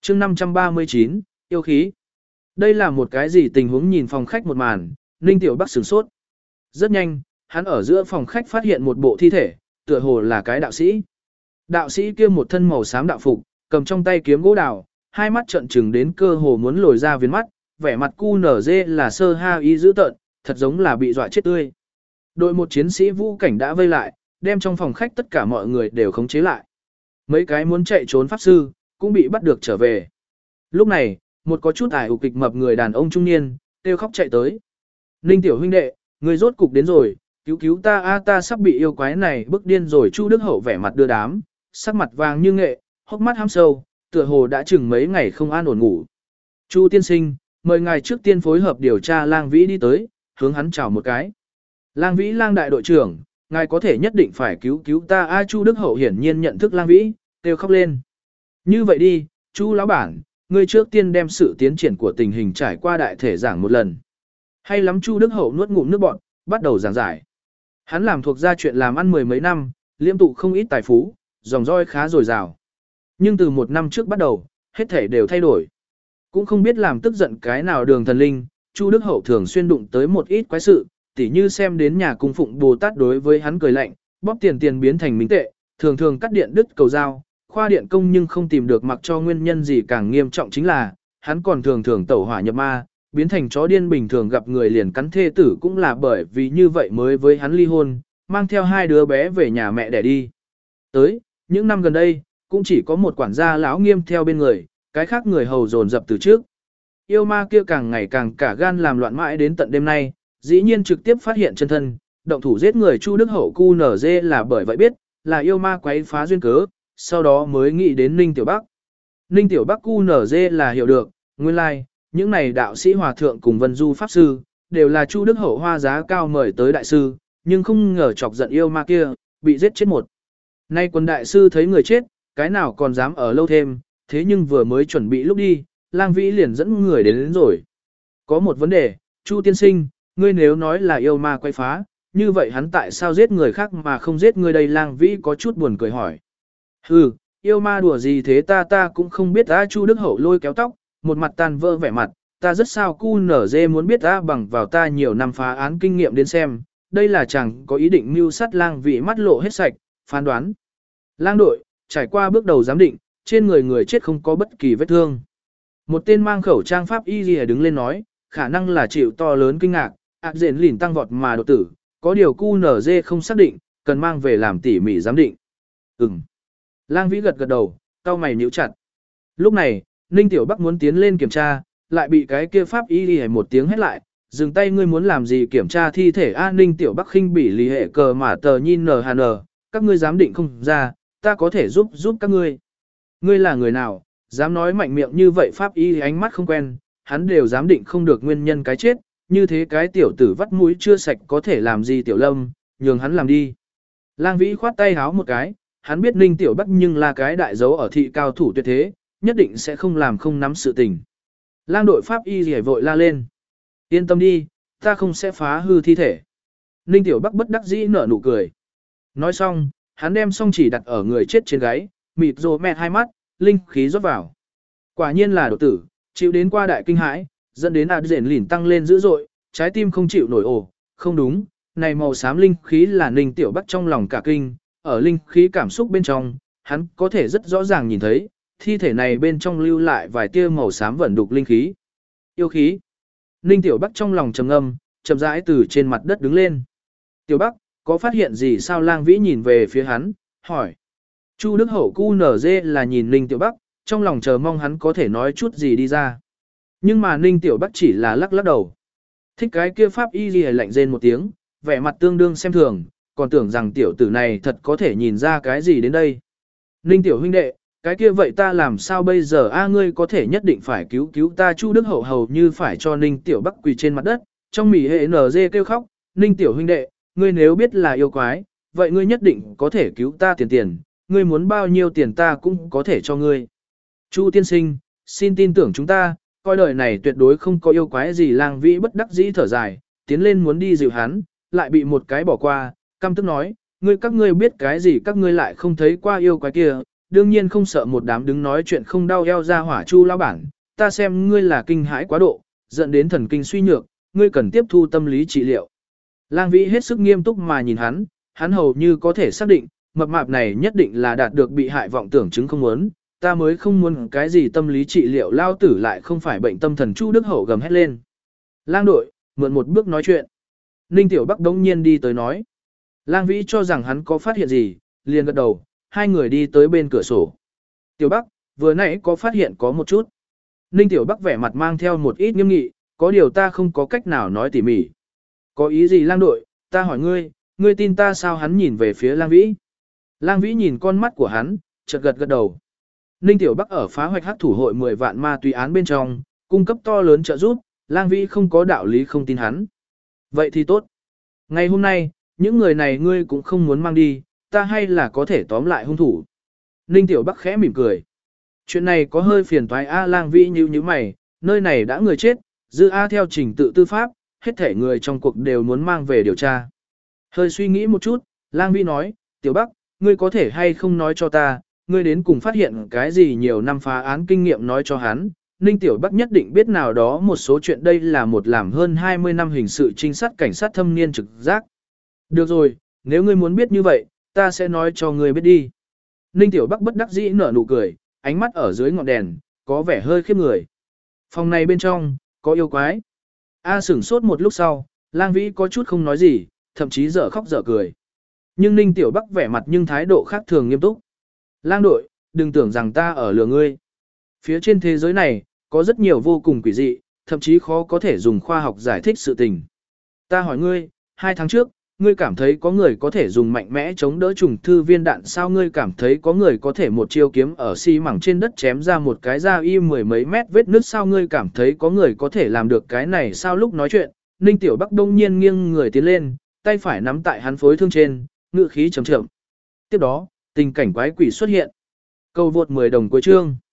chương 539, yêu khí. Đây là một cái gì tình huống nhìn phòng khách một màn, Ninh Tiểu Bắc sửng sốt. Rất nhanh, hắn ở giữa phòng khách phát hiện một bộ thi thể, tựa hồ là cái đạo sĩ. Đạo sĩ kia một thân màu xám đạo phục, cầm trong tay kiếm gỗ đào, hai mắt trợn trừng đến cơ hồ muốn lồi ra viền mắt, vẻ mặt cu nở dê là sơ ha ý dữ tợn, thật giống là bị dọa chết tươi. Đội một chiến sĩ vũ cảnh đã vây lại, đem trong phòng khách tất cả mọi người đều khống chế lại. Mấy cái muốn chạy trốn pháp sư, cũng bị bắt được trở về. Lúc này, một có chút ải ục kịch mập người đàn ông trung niên, kêu khóc chạy tới. Ninh tiểu huynh đệ, người rốt cục đến rồi, cứu cứu ta a, ta sắp bị yêu quái này bức điên rồi. Chu Đức Hậu vẻ mặt đưa đám, sắc mặt vàng như nghệ, hốc mắt hăm sâu, tựa hồ đã chừng mấy ngày không an ổn ngủ. Chu tiên sinh, mời ngài trước tiên phối hợp điều tra Lang Vĩ đi tới, hướng hắn chào một cái. Lang Vĩ Lang đại đội trưởng, ngài có thể nhất định phải cứu cứu ta a. Chu Đức Hậu hiển nhiên nhận thức Lang Vĩ, kêu khóc lên. Như vậy đi, Chu lão bản, ngươi trước tiên đem sự tiến triển của tình hình trải qua đại thể giảng một lần. Hay lắm. Chu Đức Hậu nuốt ngụm nước bọt, bắt đầu giảng giải. Hắn làm thuộc gia chuyện làm ăn mười mấy năm, liêm tụ không ít tài phú, dòng roi khá dồi dào. Nhưng từ một năm trước bắt đầu, hết thể đều thay đổi. Cũng không biết làm tức giận cái nào đường thần linh, Chu Đức Hậu thường xuyên đụng tới một ít quái sự, tỉ như xem đến nhà cung phụng Bồ Tát đối với hắn cười lạnh, bóp tiền biến thành minh tệ, thường thường cắt điện đứt cầu dao, khoa điện công nhưng không tìm được mặc cho nguyên nhân gì. Càng nghiêm trọng chính là, hắn còn thường tẩu hỏa nhập ma, biến thành chó điên bình thường gặp người liền cắn thê tử, cũng là bởi vì như vậy mới với hắn ly hôn, mang theo hai đứa bé về nhà mẹ đẻ đi. Tới, những năm gần đây, cũng chỉ có một quản gia lão nghiêm theo bên người, cái khác người hầu dồn dập từ trước. Yêu ma kia càng ngày càng cả gan làm loạn mãi đến tận đêm nay, dĩ nhiên trực tiếp phát hiện chân thân, động thủ giết người. Chu Đức Hậu cu nở dê là bởi vậy biết, là yêu ma quấy phá duyên cớ, sau đó mới nghĩ đến Ninh Tiểu Bắc. Ninh Tiểu Bắc cu nở dê là hiểu được, nguyên lai, like, những này đạo sĩ hòa thượng cùng vân du pháp sư, đều là Chu Đức Hậu hoa giá cao mời tới đại sư, nhưng không ngờ chọc giận yêu ma kia, bị giết chết một. Nay quân đại sư thấy người chết, cái nào còn dám ở lâu thêm, thế nhưng vừa mới chuẩn bị lúc đi, Lang Vĩ liền dẫn người đến rồi. Có một vấn đề, Chu tiên sinh, ngươi nếu nói là yêu ma quay phá, như vậy hắn tại sao giết người khác mà không giết ngươi đây? Lang Vĩ có chút buồn cười hỏi. Hừ, yêu ma đùa gì thế, ta cũng không biết. Chu Đức Hậu lôi kéo tóc, một mặt tan vỡ vẻ mặt, ta rất sao cu nở dê muốn biết bằng vào ta nhiều năm phá án kinh nghiệm đến xem, đây là chẳng có ý định mưu sát Lang Vĩ mắt lộ hết sạch, phán đoán. Lang đội, trải qua bước đầu giám định, trên người người chết không có bất kỳ vết thương. Một tên mang khẩu trang pháp y lìa đứng lên nói, khả năng là chịu to lớn kinh ngạc, dện lìn tăng vọt mà đột tử, có điều cu nở dê không xác định, cần mang về làm tỉ mỉ giám định. Lang Vĩ gật đầu, cau mày nhíu chặt. Lúc này, Ninh Tiểu Bắc muốn tiến lên kiểm tra, lại bị cái kia pháp y lìa một tiếng hét lại, dừng tay, ngươi muốn làm gì kiểm tra thi thể a? Ninh Tiểu Bắc khinh bỉ lì hệ cờ mà tờ nhìn nờ hà nờ, các ngươi giám định không ra, ta có thể giúp các ngươi. Ngươi là người nào, dám nói mạnh miệng như vậy? Pháp y ánh mắt không quen, hắn đều giám định không được nguyên nhân cái chết, như thế cái tiểu tử vắt mũi chưa sạch có thể làm gì? Tiểu Lâm, nhường hắn làm đi. Lang Vĩ khoát tay háo một cái, hắn biết Ninh Tiểu Bắc nhưng là cái đại dấu ở thị cao thủ tuyệt thế, nhất định sẽ không làm không nắm sự tình. Lang đội pháp y rỉa vội la lên. Yên tâm đi, ta không sẽ phá hư thi thể. Ninh Tiểu Bắc bất đắc dĩ nở nụ cười. Nói xong, hắn đem song chỉ đặt ở người chết trên gáy, mịt rồ mẹ hai mắt, linh khí rót vào. Quả nhiên là đột tử, chịu đến qua đại kinh hãi, dẫn đến dện lìn tăng lên dữ dội, trái tim không chịu nổi. Ồ, không đúng, này màu xám linh khí là Ninh Tiểu Bắc trong lòng cả kinh, ở linh khí cảm xúc bên trong, hắn có thể rất rõ ràng nhìn thấy, thi thể này bên trong lưu lại vài tia màu xám vẩn đục linh khí. Yêu khí. Ninh Tiểu Bắc trong lòng trầm ngâm, chậm rãi từ trên mặt đất đứng lên. Tiểu Bắc, có phát hiện gì sao? Lang Vĩ nhìn về phía hắn, hỏi. Chu Đức Hậu cu nở dê là nhìn Ninh Tiểu Bắc, trong lòng chờ mong hắn có thể nói chút gì đi ra. Nhưng mà Ninh Tiểu Bắc chỉ là lắc đầu. Thích cái kia pháp y gì lạnh rên một tiếng, vẻ mặt tương đương xem thường, còn tưởng rằng tiểu tử này thật có thể nhìn ra cái gì đến đây. Ninh Tiểu huynh đệ, cái kia vậy ta làm sao bây giờ a? Ngươi có thể nhất định phải cứu ta. Chu Đức Hậu hầu như phải cho Ninh Tiểu Bắc quỳ trên mặt đất, trong mỉ hệ nở dê kêu khóc. Ninh Tiểu huynh đệ, ngươi nếu biết là yêu quái, vậy ngươi nhất định có thể cứu ta tiền, ngươi muốn bao nhiêu tiền ta cũng có thể cho ngươi. Chu tiên sinh, xin tin tưởng chúng ta, coi đời này tuyệt đối không có yêu quái gì. Lang Vĩ bất đắc dĩ thở dài, tiến lên muốn đi dịu hắn, lại bị một cái bỏ qua, căm tức nói, các ngươi biết cái gì, các ngươi lại không thấy qua yêu quái kia, đương nhiên không sợ một đám đứng nói chuyện không đau eo ra hỏa Chu lão bản, ta xem ngươi là kinh hãi quá độ, dẫn đến thần kinh suy nhược, ngươi cần tiếp thu tâm lý trị liệu. Lang Vĩ hết sức nghiêm túc mà nhìn hắn hầu như có thể xác định, mập mạp này nhất định là đạt được bị hại vọng tưởng chứng không muốn, ta mới không muốn cái gì tâm lý trị liệu, lao tử lại không phải bệnh tâm thần. Chu Đức Hậu gầm hét lên. Lang đội, mượn một bước nói chuyện. Ninh Tiểu Bắc đống nhiên đi tới nói. Lang Vĩ cho rằng hắn có phát hiện gì, liền gật đầu, hai người đi tới bên cửa sổ. Tiểu Bắc, vừa nãy có phát hiện có một chút. Ninh Tiểu Bắc vẻ mặt mang theo một ít nghiêm nghị, có điều ta không có cách nào nói tỉ mỉ. Có ý gì Lang đội, ta hỏi ngươi, ngươi tin ta sao? Hắn nhìn về phía Lang Vĩ. Lang Vĩ nhìn con mắt của hắn, chợt gật gật đầu. Ninh Tiểu Bắc ở phá hoạch hắc thủ hội 10 vạn ma túy án bên trong, cung cấp to lớn trợ giúp, Lang Vĩ không có đạo lý không tin hắn. Vậy thì tốt. Ngày hôm nay, những người này ngươi cũng không muốn mang đi, ta hay là có thể tóm lại hung thủ. Ninh Tiểu Bắc khẽ mỉm cười. Chuyện này có hơi phiền toái a. Lang Vĩ nhíu mày, nơi này đã người chết, dư a theo trình tự tư pháp, hết thể người trong cuộc đều muốn mang về điều tra. Hơi suy nghĩ một chút, Lang Vĩ nói, Tiểu Bắc, ngươi có thể hay không nói cho ta, ngươi đến cùng phát hiện cái gì nhiều năm phá án kinh nghiệm nói cho hắn. Ninh Tiểu Bắc nhất định biết nào đó một số chuyện, đây là một làm hơn 20 năm hình sự trinh sát cảnh sát thâm niên trực giác. Được rồi, nếu ngươi muốn biết như vậy, ta sẽ nói cho ngươi biết đi. Ninh Tiểu Bắc bất đắc dĩ nở nụ cười, ánh mắt ở dưới ngọn đèn, có vẻ hơi khiếp người. Phòng này bên trong, có yêu quái. A sửng sốt một lúc sau, Lang Vĩ có chút không nói gì, thậm chí dở khóc dở cười. Nhưng Ninh Tiểu Bắc vẻ mặt nhưng thái độ khác thường nghiêm túc. Lang đội, đừng tưởng rằng ta ở lừa ngươi. Phía trên thế giới này, có rất nhiều vô cùng quỷ dị, thậm chí khó có thể dùng khoa học giải thích sự tình. Ta hỏi ngươi, 2 tháng trước, ngươi cảm thấy có người có thể dùng mạnh mẽ chống đỡ trùng thư viên đạn sao? Ngươi cảm thấy có người có thể một chiêu kiếm ở xi măng trên đất chém ra một cái da y 10 mấy mét vết nứt sao? Ngươi cảm thấy có người có thể làm được cái này sao? Lúc nói chuyện, Ninh Tiểu Bắc đông nhiên nghiêng người tiến lên, tay phải nắm tại hắn phối thương trên, ngự khí trầm trầm. Tiếp đó, tình cảnh quái quỷ xuất hiện. Cầu vượt 10 đồng cuối chương.